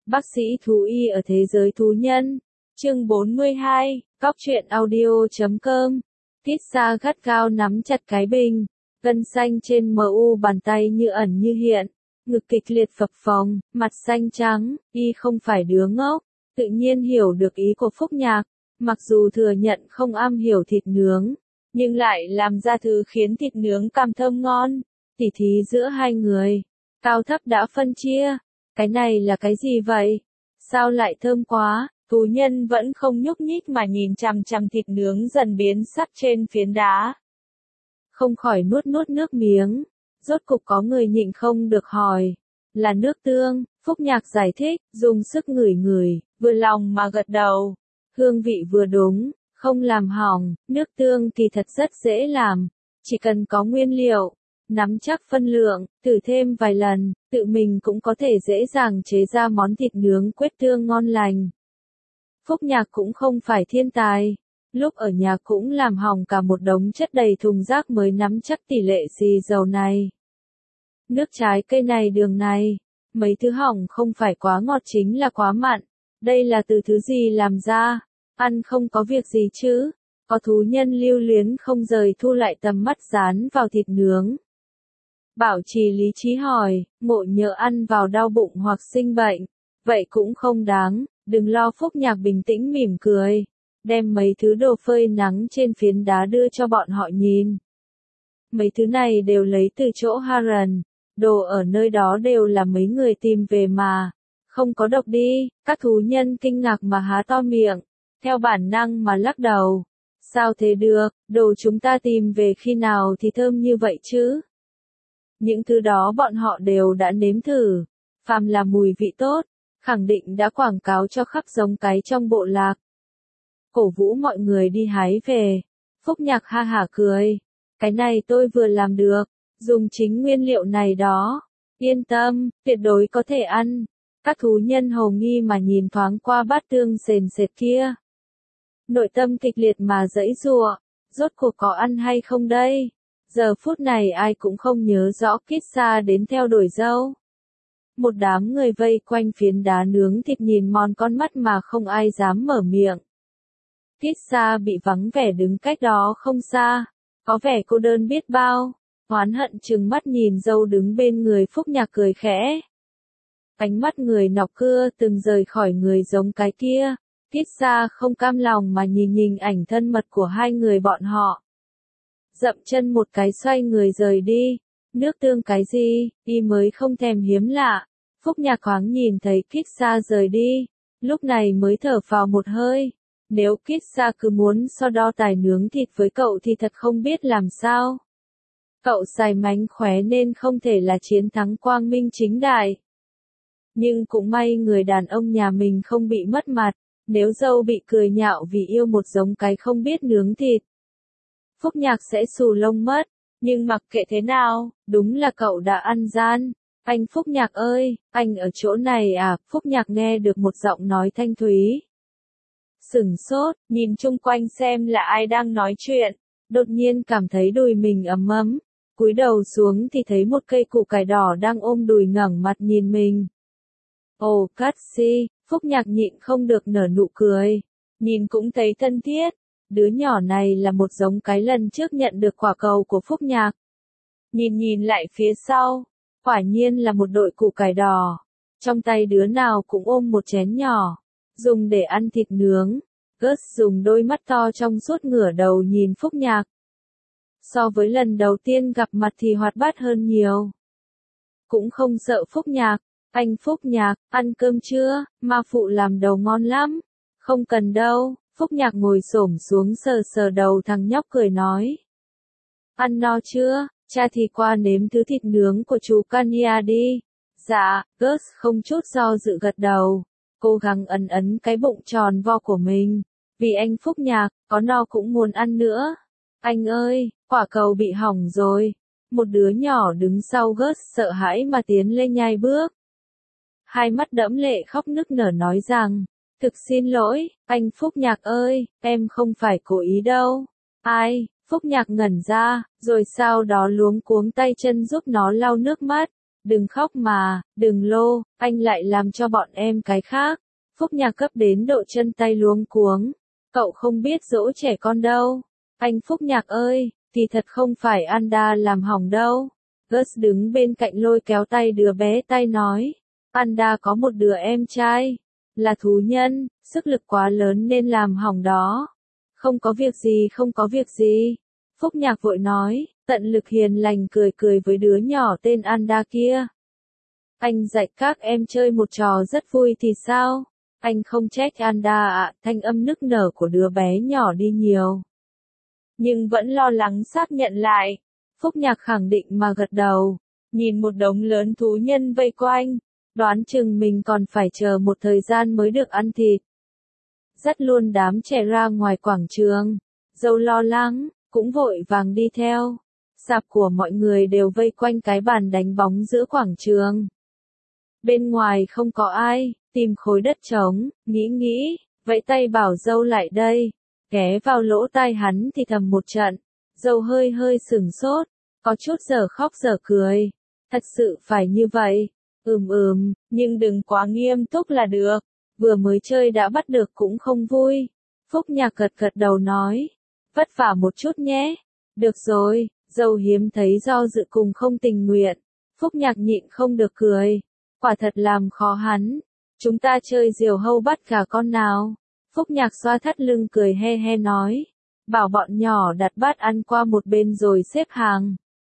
Bác sĩ thú y ở thế giới thú nhân. Chương 42, Cóc truyện audio.com. Pizza gắt gao nắm chặt cái bình, gân xanh trên mu bàn tay như ẩn như hiện, ngực kịch liệt phập phồng, mặt xanh trắng, y không phải đứa ngốc, tự nhiên hiểu được ý của Phúc Nhạc, mặc dù thừa nhận không am hiểu thịt nướng, nhưng lại làm ra thứ khiến thịt nướng càng thơm ngon, tỉ thí giữa hai người, cao thấp đã phân chia, cái này là cái gì vậy? Sao lại thơm quá? Thú nhân vẫn không nhúc nhích mà nhìn chằm chằm thịt nướng dần biến sắc trên phiến đá. Không khỏi nuốt nước miếng. Rốt cục có người nhịn không được hỏi. Là nước tương, Phúc Nhạc giải thích, dùng sức ngửi ngửi, vừa lòng mà gật đầu. Hương vị vừa đúng, không làm hỏng, nước tương thì thật rất dễ làm. Chỉ cần có nguyên liệu, nắm chắc phân lượng, thử thêm vài lần, tự mình cũng có thể dễ dàng chế ra món thịt nướng quết tương ngon lành. Phúc Nhạc cũng không phải thiên tài, lúc ở nhà cũng làm hỏng cả một đống chất đầy thùng rác mới nắm chắc tỷ lệ xì dầu này. Nước trái cây này đường này, mấy thứ hỏng không phải quá ngọt chính là quá mặn, đây là từ thứ gì làm ra, ăn không có việc gì chứ, có thú nhân lưu luyến không rời thu lại tầm mắt dán vào thịt nướng. Bảo trì lý trí hỏi, ngộ nhỡ ăn vào đau bụng hoặc sinh bệnh, vậy cũng không đáng. Đừng lo. Phúc Nhạc bình tĩnh mỉm cười, đem mấy thứ đồ phơi nắng trên phiến đá đưa cho bọn họ nhìn. Mấy thứ này đều lấy từ chỗ Haran, đồ ở nơi đó đều là mấy người tìm về mà, không có độc đi, các thú nhân kinh ngạc mà há to miệng, theo bản năng mà lắc đầu. Sao thế được, đồ chúng ta tìm về khi nào thì thơm như vậy chứ? Những thứ đó bọn họ đều đã nếm thử, phàm là mùi vị tốt, khẳng định đã quảng cáo cho khắp giống cái trong bộ lạc. Cổ vũ mọi người đi hái về. Phúc Nhạc ha hả cười. Cái này tôi vừa làm được, dùng chính nguyên liệu này đó. Yên tâm, tuyệt đối có thể ăn. Các thú nhân hồ nghi mà nhìn thoáng qua bát tương sền sệt kia. Nội tâm kịch liệt mà giãy giụa, rốt cuộc có ăn hay không đây? Giờ phút này ai cũng không nhớ rõ Kitsa đến theo đuổi dâu. Một đám người vây quanh phiến đá nướng thịt nhìn mòn con mắt mà không ai dám mở miệng. Kitsa bị vắng vẻ đứng cách đó không xa, có vẻ cô đơn biết bao, oán hận trừng mắt nhìn dâu đứng bên người Phúc Nhạc cười khẽ. Ánh mắt người nọc cưa từng rời khỏi người giống cái kia, Kitsa không cam lòng mà nhìn hình ảnh thân mật của hai người bọn họ. Dậm chân một cái xoay người rời đi. Nước tương cái gì, y mới không thèm hiếm lạ. Phúc Nhạc thoáng nhìn thấy Kitsa rời đi, lúc này mới thở phào một hơi. Nếu Kitsa cứ muốn so đo tài nướng thịt với cậu thì thật không biết làm sao. Cậu xài mánh khóe nên không thể là chiến thắng quang minh chính đại. Nhưng cũng may người đàn ông nhà mình không bị mất mặt, nếu dâu bị cười nhạo vì yêu một giống cái không biết nướng thịt. Phúc Nhạc sẽ xù lông mất. Nhưng mặc kệ thế nào, đúng là cậu đã ăn gian. Anh Phúc Nhạc ơi, anh ở chỗ này à? Phúc Nhạc nghe được một giọng nói thanh thúy. Sửng sốt, nhìn chung quanh xem là ai đang nói chuyện. Đột nhiên cảm thấy đùi mình ấm ấm. Cúi đầu xuống thì thấy một cây củ cải đỏ đang ôm đùi ngẩng mặt nhìn mình. Ồ, Katsi, Phúc Nhạc nhịn không được nở nụ cười. Nhìn cũng thấy thân thiết. Đứa nhỏ này là một giống cái lần trước nhận được quả cầu của Phúc Nhạc. Nhìn lại phía sau, quả nhiên là một đội củ cải đỏ. Trong tay đứa nào cũng ôm một chén nhỏ, dùng để ăn thịt nướng. Gus dùng đôi mắt to trong suốt ngửa đầu nhìn Phúc Nhạc. So với lần đầu tiên gặp mặt thì hoạt bát hơn nhiều. Cũng không sợ Phúc Nhạc. Anh Phúc Nhạc, ăn cơm chưa? Ma phụ làm đầu ngon lắm. Không cần đâu. Phúc Nhạc ngồi xổm xuống sờ sờ đầu thằng nhóc cười nói. Ăn no chưa? Cha thì qua nếm thứ thịt nướng của chú Kanya đi. Dạ, Gus không chút do dự gật đầu. Cố gắng ấn cái bụng tròn vo của mình. Vì anh Phúc Nhạc, có no cũng muốn ăn nữa. Anh ơi, quả cầu bị hỏng rồi. Một đứa nhỏ đứng sau Gus sợ hãi mà tiến lên nhai bước. Hai mắt đẫm lệ khóc nức nở nói rằng. Thực xin lỗi, anh Phúc Nhạc ơi, em không phải cố ý đâu. Ai? Phúc Nhạc ngẩn ra, rồi sau đó luống cuống tay chân giúp nó lau nước mắt. Đừng khóc mà, đừng lô, anh lại làm cho bọn em cái khác. Phúc Nhạc cấp đến độ chân tay luống cuống. Cậu không biết dỗ trẻ con đâu. Anh Phúc Nhạc ơi, thì thật không phải Anda làm hỏng đâu. Gus đứng bên cạnh lôi kéo tay đứa bé tay nói. Anda có một đứa em trai. Là thú nhân, sức lực quá lớn nên làm hỏng đó. Không có việc gì, không có việc gì. Phúc Nhạc vội nói, tận lực hiền lành cười cười với đứa nhỏ tên Anda kia. Anh dạy các em chơi một trò rất vui thì sao? Anh không trách Anda ạ, thanh âm nức nở của đứa bé nhỏ đi nhiều. Nhưng vẫn lo lắng xác nhận lại. Phúc Nhạc khẳng định mà gật đầu, nhìn một đống lớn thú nhân vây quanh, đoán chừng mình còn phải chờ một thời gian mới được ăn thịt. Dắt luôn đám trẻ ra ngoài quảng trường, dâu lo lắng, cũng vội vàng đi theo. Sạp của mọi người đều vây quanh cái bàn đánh bóng giữa quảng trường. Bên ngoài không có ai, tìm khối đất trống, nghĩ, vẫy tay bảo dâu lại đây, ghé vào lỗ tai hắn thì thầm một trận. Dâu hơi sửng sốt, có chút giờ khóc giờ cười. Thật sự phải như vậy. Nhưng đừng quá nghiêm túc là được. Vừa mới chơi đã bắt được cũng không vui. Phúc Nhạc gật đầu nói. Vất vả một chút nhé. Được rồi, dâu hiếm thấy do dự cùng không tình nguyện. Phúc Nhạc nhịn không được cười. Quả thật làm khó hắn. Chúng ta chơi diều hâu bắt gà con nào. Phúc Nhạc xoa thắt lưng cười he nói. Bảo bọn nhỏ đặt bát ăn qua một bên rồi xếp hàng.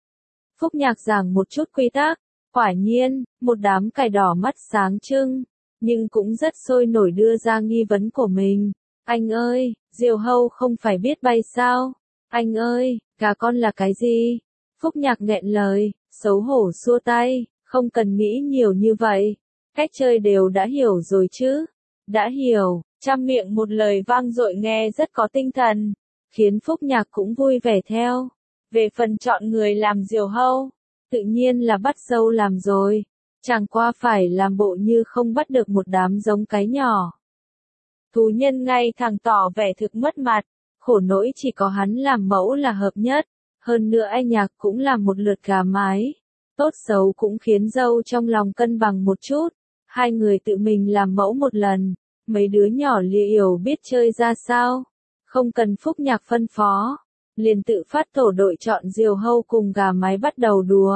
Phúc Nhạc giảng một chút quy tắc. Quả nhiên, một đám cài đỏ mắt sáng trưng, nhưng cũng rất sôi nổi đưa ra nghi vấn của mình. Anh ơi, diều hâu không phải biết bay sao? Anh ơi, gà con là cái gì? Phúc Nhạc nghẹn lời, xấu hổ xua tay, không cần nghĩ nhiều như vậy. Cách chơi đều đã hiểu rồi chứ? Đã hiểu, trăm miệng một lời vang dội nghe rất có tinh thần, khiến Phúc Nhạc cũng vui vẻ theo. Về phần chọn người làm diều hâu, tự nhiên là bắt dâu làm rồi. Chẳng qua phải làm bộ như không bắt được một đám giống cái nhỏ. Thú nhân ngay thẳng tỏ vẻ thực mất mặt, khổ nỗi chỉ có hắn làm mẫu là hợp nhất. Hơn nữa anh Nhạc cũng làm một lượt gà mái. Tốt xấu cũng khiến dâu trong lòng cân bằng một chút. Hai người tự mình làm mẫu một lần. Mấy đứa nhỏ lìa yểu biết chơi ra sao. Không cần Phúc Nhạc phân phó. Liền tự phát tổ đội chọn diều hâu cùng gà mái bắt đầu đùa.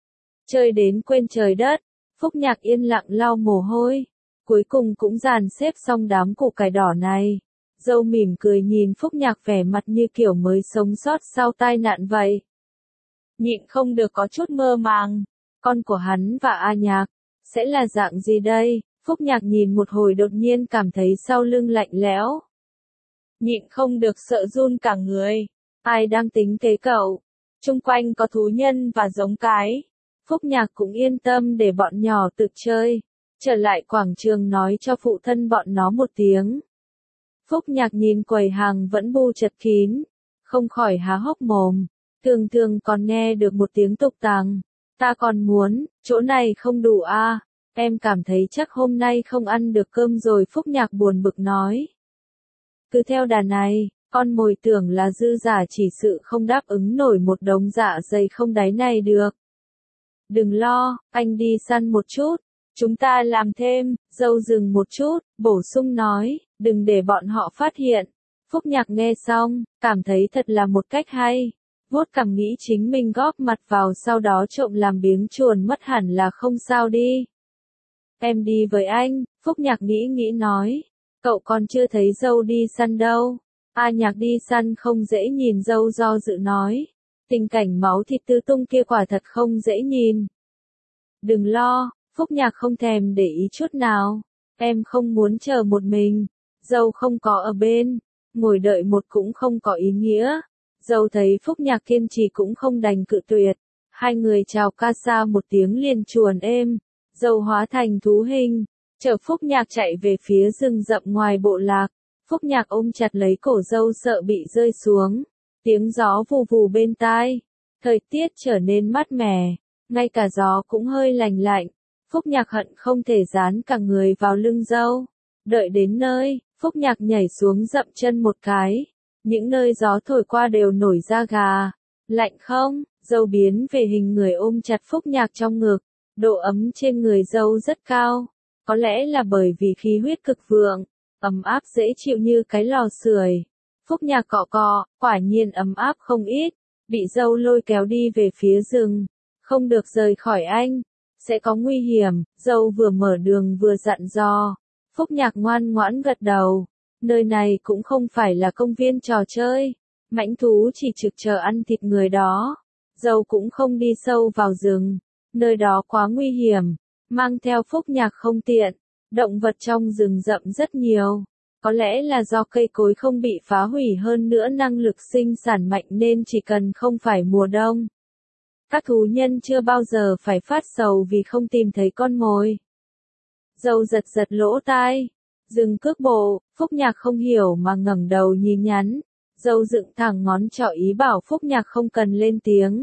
Chơi đến quên trời đất, Phúc Nhạc yên lặng lau mồ hôi. Cuối cùng cũng dàn xếp xong đám củ cải đỏ này. Dâu mỉm cười nhìn Phúc Nhạc vẻ mặt như kiểu mới sống sót sau tai nạn vậy. Nhịn không được có chút mơ màng. Con của hắn và A Nhạc sẽ là dạng gì đây? Phúc Nhạc nhìn một hồi đột nhiên cảm thấy sau lưng lạnh lẽo. Nhịn không được sợ run cả người. Ai đang tính kế cậu? Chung quanh có thú nhân và giống cái. Phúc Nhạc cũng yên tâm để bọn nhỏ tự chơi. Trở lại quảng trường nói cho phụ thân bọn nó một tiếng. Phúc Nhạc nhìn quầy hàng vẫn bu chật kín. Không khỏi há hốc mồm. Thường còn nghe được một tiếng tục tằng. Ta còn muốn, chỗ này không đủ à. Em cảm thấy chắc hôm nay không ăn được cơm rồi. Phúc Nhạc buồn bực nói. Cứ theo đà này, con mồi tưởng là dư giả chỉ sự không đáp ứng nổi một đống dạ dày không đáy này được. Đừng lo, anh đi săn một chút. Chúng ta làm thêm. Dâu dừng một chút, bổ sung nói, đừng để bọn họ phát hiện. Phúc Nhạc nghe xong, cảm thấy thật là một cách hay. Vuốt cằm nghĩ chính mình góp mặt vào sau đó trộm làm biếng chuồn mất hẳn là không sao đi. Em đi với anh, Phúc Nhạc nghĩ nói. Cậu còn chưa thấy dâu đi săn đâu. A Nhạc đi săn không dễ nhìn, dâu do dự nói. Tình cảnh máu thịt tứ tung kia quả thật không dễ nhìn. Đừng lo, Phúc Nhạc không thèm để ý chút nào. Em không muốn chờ một mình. Dâu không có ở bên. Ngồi đợi một cũng không có ý nghĩa. Dâu thấy Phúc Nhạc kiên trì cũng không đành cự tuyệt. Hai người chào ca xa một tiếng liền chuồn êm. Dâu hóa thành thú hình. Chở Phúc Nhạc chạy về phía rừng rậm ngoài bộ lạc. Phúc Nhạc ôm chặt lấy cổ dâu sợ bị rơi xuống. Tiếng gió vù vù bên tai. Thời tiết trở nên mát mẻ. Ngay cả gió cũng hơi lành lạnh. Phúc Nhạc hận không thể dán cả người vào lưng dâu. Đợi đến nơi, Phúc Nhạc nhảy xuống dậm chân một cái. Những nơi gió thổi qua đều nổi da gà. Lạnh không? Dâu biến về hình người ôm chặt Phúc Nhạc trong ngực. Độ ấm trên người dâu rất cao, có lẽ là bởi vì khí huyết cực vượng, ấm áp dễ chịu như cái lò sưởi. Phúc Nhạc cọ cọ, quả nhiên ấm áp không ít, bị dâu lôi kéo đi về phía rừng, không được rời khỏi anh, sẽ có nguy hiểm, dâu vừa mở đường vừa dặn dò. Phúc Nhạc ngoan ngoãn gật đầu, nơi này cũng không phải là công viên trò chơi, mãnh thú chỉ trực chờ ăn thịt người đó. Dâu cũng không đi sâu vào rừng, nơi đó quá nguy hiểm, mang theo Phúc Nhạc không tiện, động vật trong rừng rậm rất nhiều. Có lẽ là do cây cối không bị phá hủy hơn nữa năng lực sinh sản mạnh nên chỉ cần không phải mùa đông. Các thú nhân chưa bao giờ phải phát sầu vì không tìm thấy con mồi. Dâu giật giật lỗ tai, dừng cước bộ, Phúc Nhạc không hiểu mà ngẩng đầu nhìn nhắn. Dâu dựng thẳng ngón trỏ ý bảo Phúc Nhạc không cần lên tiếng.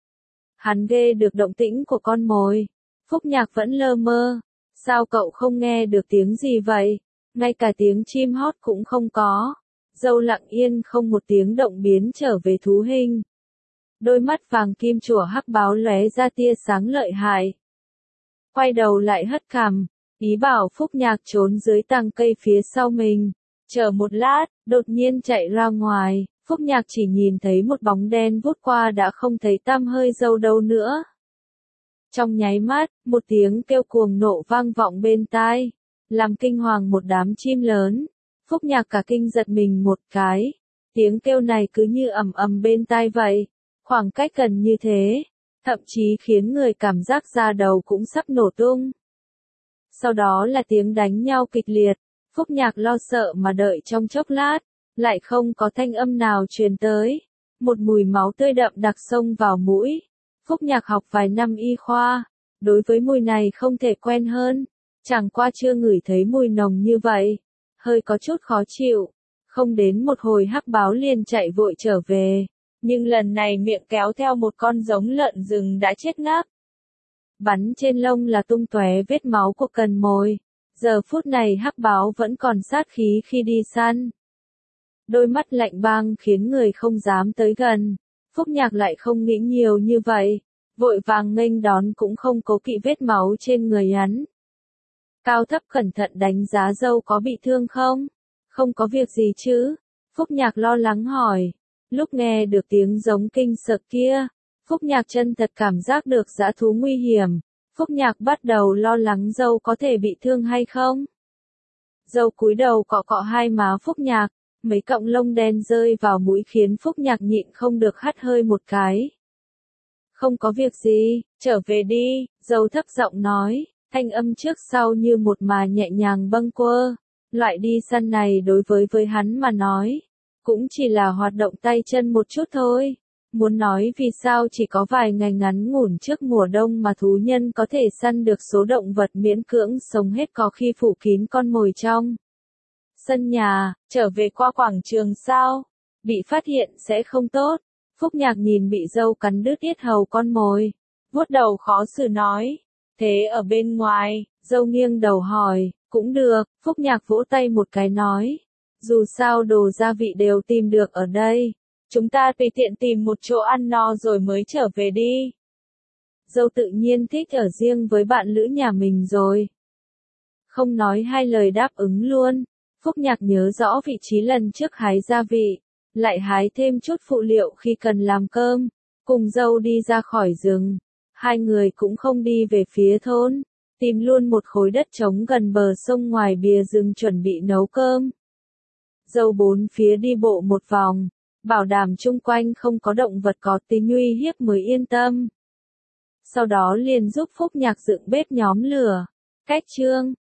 Hắn ghê được động tĩnh của con mồi. Phúc Nhạc vẫn lơ mơ. Sao cậu không nghe được tiếng gì vậy? Ngay cả tiếng chim hót cũng không có. Dâu lặng yên không một tiếng động biến trở về thú hình. Đôi mắt vàng kim chùa hắc báo lóe ra tia sáng lợi hại. Quay đầu lại hất cằm, ý bảo Phúc Nhạc trốn dưới tàng cây phía sau mình. Chờ một lát, đột nhiên chạy ra ngoài, Phúc Nhạc chỉ nhìn thấy một bóng đen vút qua đã không thấy tăm hơi dâu đâu nữa. Trong nháy mắt, một tiếng kêu cuồng nộ vang vọng bên tai, làm kinh hoàng một đám chim lớn. Phúc Nhạc cả kinh giật mình một cái, tiếng kêu này cứ như ầm ầm bên tai vậy, khoảng cách gần như thế, thậm chí khiến người cảm giác da đầu cũng sắp nổ tung. Sau đó là tiếng đánh nhau kịch liệt. Phúc Nhạc lo sợ mà đợi trong chốc lát, lại không có thanh âm nào truyền tới. Một mùi máu tươi đậm đặc xông vào mũi. Phúc Nhạc học vài năm y khoa, đối với mùi này không thể quen hơn. Chẳng qua chưa ngửi thấy mùi nồng như vậy, hơi có chút khó chịu. Không đến một hồi hắc báo liền chạy vội trở về, nhưng lần này miệng kéo theo một con giống lợn rừng đã chết ngáp. Bắn trên lông là tung tóe vết máu của cần mồi. Giờ phút này hắc báo vẫn còn sát khí khi đi săn. Đôi mắt lạnh băng khiến người không dám tới gần. Phúc Nhạc lại không nghĩ nhiều như vậy, vội vàng nghênh đón cũng không cố kỵ vết máu trên người hắn. Cao thấp cẩn thận đánh giá dâu có bị thương không? Không có việc gì chứ? Phúc Nhạc lo lắng hỏi. Lúc nghe được tiếng giống kinh sợ kia, Phúc Nhạc chân thật cảm giác được dã thú nguy hiểm. Phúc Nhạc bắt đầu lo lắng dâu có thể bị thương hay không. Dâu cúi đầu cọ cọ hai má Phúc Nhạc, mấy cọng lông đen rơi vào mũi khiến Phúc Nhạc nhịn không được hắt hơi một cái. Không có việc gì, trở về đi, dâu thấp giọng nói, thanh âm trước sau như một mà nhẹ nhàng bâng quơ. Loại đi săn này đối với hắn mà nói, cũng chỉ là hoạt động tay chân một chút thôi. Muốn nói vì sao chỉ có vài ngày ngắn ngủn trước mùa đông mà thú nhân có thể săn được số động vật miễn cưỡng sống hết có khi phủ kín con mồi trong sân nhà, trở về qua quảng trường sao? Bị phát hiện sẽ không tốt. Phúc Nhạc nhìn bị dâu cắn đứt yết hầu con mồi, vuốt đầu khó xử nói. Thế ở bên ngoài, dâu nghiêng đầu hỏi, cũng được, Phúc Nhạc vỗ tay một cái nói. Dù sao đồ gia vị đều tìm được ở đây. Chúng ta tùy tiện tìm một chỗ ăn no rồi mới trở về đi. Dâu tự nhiên thích ở riêng với bạn lữ nhà mình rồi. Không nói hai lời đáp ứng luôn. Phúc Nhạc nhớ rõ vị trí lần trước hái gia vị, lại hái thêm chút phụ liệu khi cần làm cơm, cùng dâu đi ra khỏi rừng. Hai người cũng không đi về phía thôn, tìm luôn một khối đất trống gần bờ sông ngoài bìa rừng chuẩn bị nấu cơm. Dâu bốn phía đi bộ một vòng, bảo đảm chung quanh không có động vật có tính uy hiếp mới yên tâm. Sau đó liền giúp Phúc Nhạc dựng bếp nhóm lửa. Cách chương